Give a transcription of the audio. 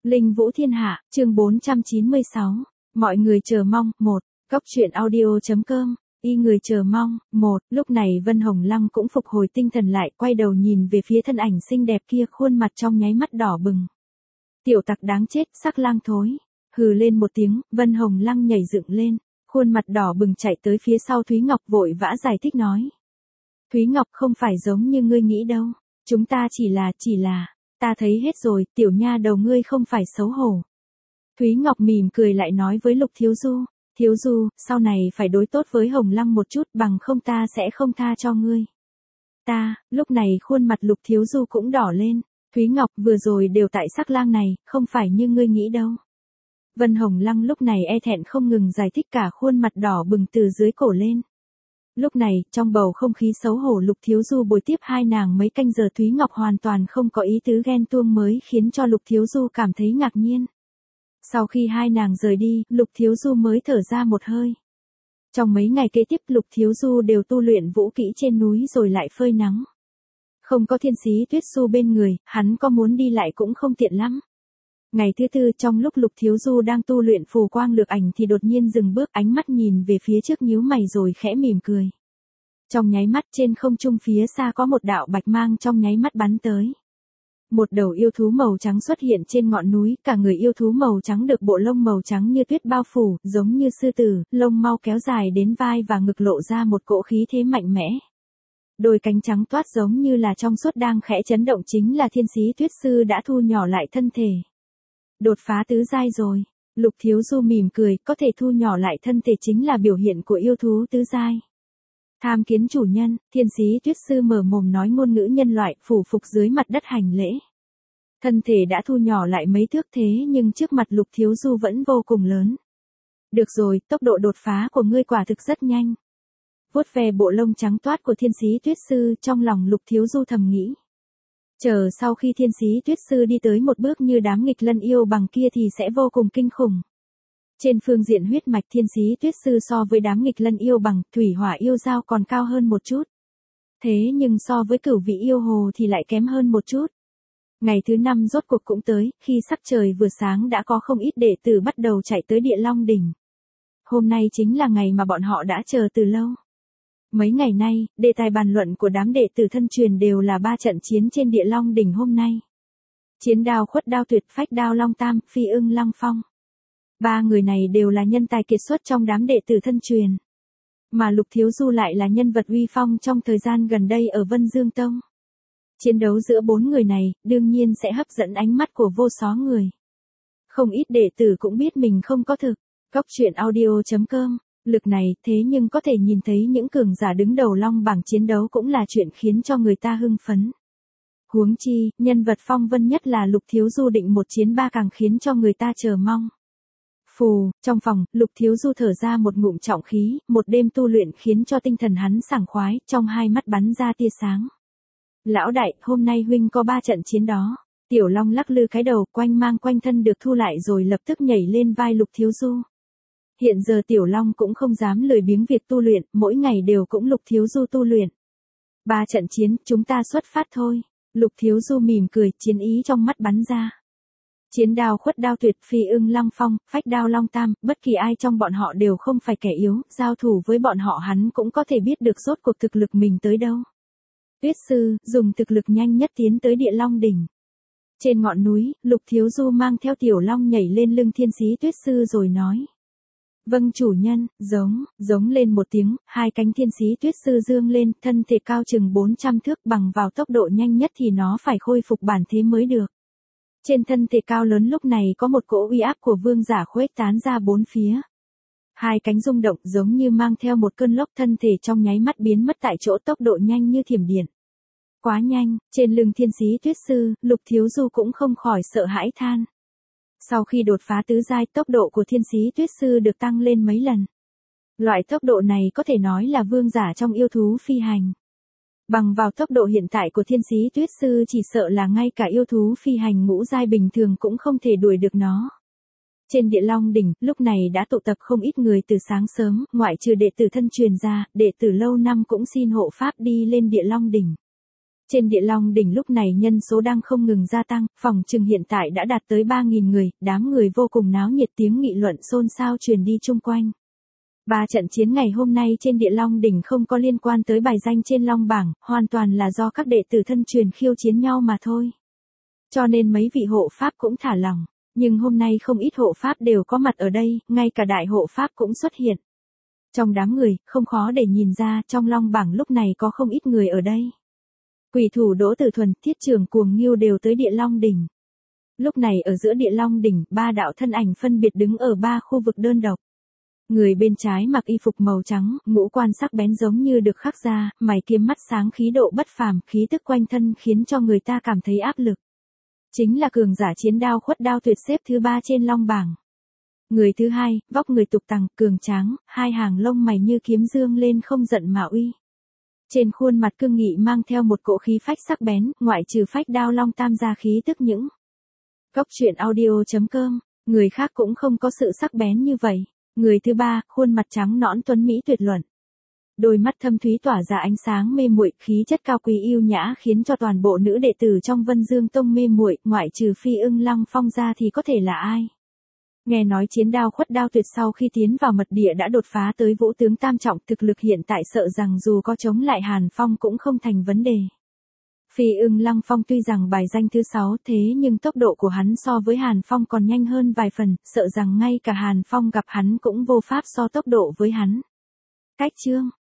Linh Vũ Thiên Hạ, chương 496. Mọi người chờ mong, 1. Cốc truyện audio.com. Y người chờ mong, 1. Lúc này Vân Hồng Lăng cũng phục hồi tinh thần lại, quay đầu nhìn về phía thân ảnh xinh đẹp kia, khuôn mặt trong nháy mắt đỏ bừng. Tiểu tặc đáng chết, sắc lang thối. Hừ lên một tiếng, Vân Hồng Lăng nhảy dựng lên, khuôn mặt đỏ bừng chạy tới phía sau Thúy Ngọc, vội vã giải thích nói. Thúy Ngọc, không phải giống như ngươi nghĩ đâu. Chúng ta chỉ là, ta thấy hết rồi, tiểu nha đầu ngươi không phải xấu hổ. Thúy Ngọc mỉm cười lại nói với Lục Thiếu Du, sau này phải đối tốt với Hồng Lăng một chút, bằng không ta sẽ không tha cho ngươi. Lúc này khuôn mặt Lục Thiếu Du cũng đỏ lên. Thúy Ngọc, vừa rồi đều tại sắc lang này, không phải như ngươi nghĩ đâu. Vân Hồng Lăng lúc này e thẹn không ngừng giải thích, cả khuôn mặt đỏ bừng từ dưới cổ lên. Lúc này, trong bầu không khí xấu hổ, Lục Thiếu Du bồi tiếp hai nàng mấy canh giờ, Thúy Ngọc hoàn toàn không có ý tứ ghen tuông mới khiến cho Lục Thiếu Du cảm thấy ngạc nhiên. Sau khi hai nàng rời đi, Lục Thiếu Du mới thở ra một hơi. Trong mấy ngày kế tiếp, Lục Thiếu Du đều tu luyện vũ kỹ trên núi rồi lại phơi nắng. Không có Thiên Sĩ Tuyết Xu bên người, hắn có muốn đi lại cũng không tiện lắm. Ngày thứ tư, trong lúc Lục Thiếu Du đang tu luyện phù quang lược ảnh thì đột nhiên dừng bước, ánh mắt nhìn về phía trước, nhíu mày rồi khẽ mỉm cười. Trong nháy mắt, trên không trung phía xa có một đạo bạch mang trong nháy mắt bắn tới. Một đầu yêu thú màu trắng xuất hiện trên ngọn núi, cả người yêu thú màu trắng được bộ lông màu trắng như tuyết bao phủ, giống như sư tử, lông mau kéo dài đến vai và ngực, lộ ra một cỗ khí thế mạnh mẽ. Đôi cánh trắng toát giống như là trong suốt đang khẽ chấn động, chính là Thiên Sĩ Tuyết Sư đã thu nhỏ lại thân thể. Đột phá tứ giai rồi. Lục Thiếu Du mỉm cười, có thể thu nhỏ lại thân thể chính là biểu hiện của yêu thú tứ giai. Tham kiến chủ nhân, Thiên Sĩ Tuyết Sư mở mồm nói ngôn ngữ nhân loại, phủ phục dưới mặt đất hành lễ. Thân thể đã thu nhỏ lại mấy thước, thế nhưng trước mặt Lục Thiếu Du vẫn vô cùng lớn. Được rồi, tốc độ đột phá của ngươi quả thực rất nhanh. Vuốt ve bộ lông trắng toát của Thiên Sĩ Tuyết Sư, trong lòng Lục Thiếu Du thầm nghĩ. Chờ sau khi Thiên Sĩ Tuyết Sư đi tới một bước như đám nghịch lân yêu bằng kia thì sẽ vô cùng kinh khủng. Trên phương diện huyết mạch, Thiên Sĩ Tuyết Sư so với đám nghịch lân yêu bằng, thủy hỏa yêu dao còn cao hơn một chút. Thế nhưng so với cửu vị yêu hồ thì lại kém hơn một chút. Ngày thứ 5 rốt cuộc cũng tới, khi sắc trời vừa sáng đã có không ít đệ tử bắt đầu chạy tới Địa Long Đỉnh. Hôm nay chính là ngày mà bọn họ đã chờ từ lâu. Mấy ngày nay, đề tài bàn luận của đám đệ tử thân truyền đều là 3 trận chiến trên Địa Long Đỉnh hôm nay. Chiến đao Khuất Đao Tuyệt Phách Đao Long Tam, Phi Ưng Lăng Phong. 3 người này đều là nhân tài kiệt xuất trong đám đệ tử thân truyền. Mà Lục Thiếu Du lại là nhân vật uy phong trong thời gian gần đây ở Vân Dương Tông. Chiến đấu giữa 4 người này, đương nhiên sẽ hấp dẫn ánh mắt của vô số người. Không ít đệ tử cũng biết mình không có thực. Cốc truyện audio.com. Lực này, thế nhưng có thể nhìn thấy những cường giả đứng đầu long bảng chiến đấu cũng là chuyện khiến cho người ta hưng phấn. Huống chi, nhân vật phong vân nhất là Lục Thiếu Du định 1 chiến 3 càng khiến cho người ta chờ mong. Phù, trong phòng, Lục Thiếu Du thở ra một ngụm trọng khí, một đêm tu luyện khiến cho tinh thần hắn sảng khoái, trong hai mắt bắn ra tia sáng. Lão đại, hôm nay huynh có 3 trận chiến đó. Tiểu Long lắc lư cái đầu, quanh thân được thu lại rồi lập tức nhảy lên vai Lục Thiếu Du. Hiện giờ Tiểu Long cũng không dám lười biếng việc tu luyện, mỗi ngày đều cũng Lục Thiếu Du tu luyện. 3 trận chiến, chúng ta xuất phát thôi. Lục Thiếu Du mỉm cười, chiến ý trong mắt bắn ra. Chiến đao Khuất Đao Tuyệt, Phi Ưng Lăng Phong, Phách Đao Long Tam, bất kỳ ai trong bọn họ đều không phải kẻ yếu, giao thủ với bọn họ hắn cũng có thể biết được rốt cuộc thực lực mình tới đâu. Tuyết Sư, dùng thực lực nhanh nhất tiến tới Địa Long Đỉnh. Trên ngọn núi, Lục Thiếu Du mang theo Tiểu Long nhảy lên lưng Thiên Sĩ Tuyết Sư rồi nói. Vâng chủ nhân, giống lên một tiếng, hai cánh Thiên Sĩ Tuyết Sư dương lên, thân thể cao chừng 400 thước, bằng vào tốc độ nhanh nhất thì nó phải khôi phục bản thế mới được. Trên thân thể cao lớn lúc này có một cỗ uy áp của vương giả khuếch tán ra 4 phía. Hai cánh rung động giống như mang theo một cơn lốc, thân thể trong nháy mắt biến mất tại chỗ, tốc độ nhanh như thiểm điện. Quá nhanh, trên lưng Thiên Sĩ Tuyết Sư, Lục Thiếu Du cũng không khỏi sợ hãi than. Sau khi đột phá tứ giai, tốc độ của Thiên Sĩ Tuyết Sư được tăng lên mấy lần. Loại tốc độ này có thể nói là vương giả trong yêu thú phi hành. Bằng vào tốc độ hiện tại của Thiên Sĩ Tuyết Sư chỉ sợ là ngay cả yêu thú phi hành ngũ giai bình thường cũng không thể đuổi được nó. Trên Địa Long Đỉnh, lúc này đã tụ tập không ít người từ sáng sớm, ngoại trừ đệ tử thân truyền ra, đệ tử lâu năm cũng xin hộ pháp đi lên Địa Long Đỉnh. Trên Địa Long đỉnh lúc này nhân số đang không ngừng gia tăng, phòng trừng hiện tại đã đạt tới 3.000 người, đám người vô cùng náo nhiệt, tiếng nghị luận xôn xao truyền đi chung quanh. 3 trận chiến ngày hôm nay trên Địa Long đỉnh không có liên quan tới bài danh trên Long bảng, hoàn toàn là do các đệ tử thân truyền khiêu chiến nhau mà thôi. Cho nên mấy vị hộ pháp cũng thả lỏng, nhưng hôm nay không ít hộ pháp đều có mặt ở đây, ngay cả đại hộ pháp cũng xuất hiện. Trong đám người, không khó để nhìn ra, trong Long bảng lúc này có không ít người ở đây. Quỷ thủ Đỗ Tử Thuần, Thiết Trường Cuồng Nghiêu đều tới Địa Long đỉnh. Lúc này ở giữa Địa Long đỉnh, 3 đạo thân ảnh phân biệt đứng ở 3 khu vực đơn độc. Người bên trái mặc y phục màu trắng, ngũ quan sắc bén giống như được khắc ra, mày kiếm mắt sáng, khí độ bất phàm, khí tức quanh thân khiến cho người ta cảm thấy áp lực. Chính là cường giả chiến đao Khuất Đao Tuyệt xếp thứ 3 trên Long bảng. Người thứ hai, vóc người tục tằng, cường tráng, hai hàng lông mày như kiếm dương lên không giận mà uy. Trên khuôn mặt cương nghị mang theo một cỗ khí phách sắc bén, ngoại trừ phách đao long tam gia khí tức những. Cốc truyện audio.com, người khác cũng không có sự sắc bén như vậy. Người thứ ba, khuôn mặt trắng nõn tuấn mỹ tuyệt luận. Đôi mắt thâm thúy tỏa ra ánh sáng mê muội, khí chất cao quý yêu nhã khiến cho toàn bộ nữ đệ tử trong Vân Dương Tông mê muội, ngoại trừ Phi Ưng Lăng Phong ra thì có thể là ai. Nghe nói chiến đao Khuất Đao Tuyệt sau khi tiến vào mật địa đã đột phá tới vũ tướng tam trọng, thực lực hiện tại sợ rằng dù có chống lại Hàn Phong cũng không thành vấn đề. Phi Ưng Lăng Phong tuy rằng bài danh thứ 6 thế nhưng tốc độ của hắn so với Hàn Phong còn nhanh hơn vài phần, sợ rằng ngay cả Hàn Phong gặp hắn cũng vô pháp so tốc độ với hắn. Cách chương